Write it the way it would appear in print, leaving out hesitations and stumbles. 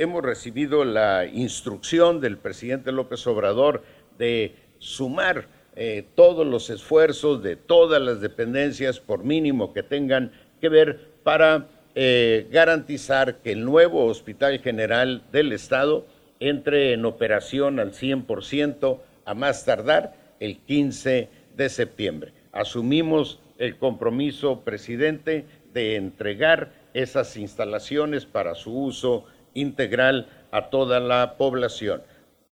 hemos recibido la instrucción del presidente López Obrador de sumar todos los esfuerzos de todas las dependencias, por mínimo que tengan que ver, para garantizar que el nuevo Hospital General del Estado entre en operación al 100% a más tardar el 15 de septiembre. Asumimos el compromiso, presidente, de entregar esas instalaciones para su uso integral a toda la población.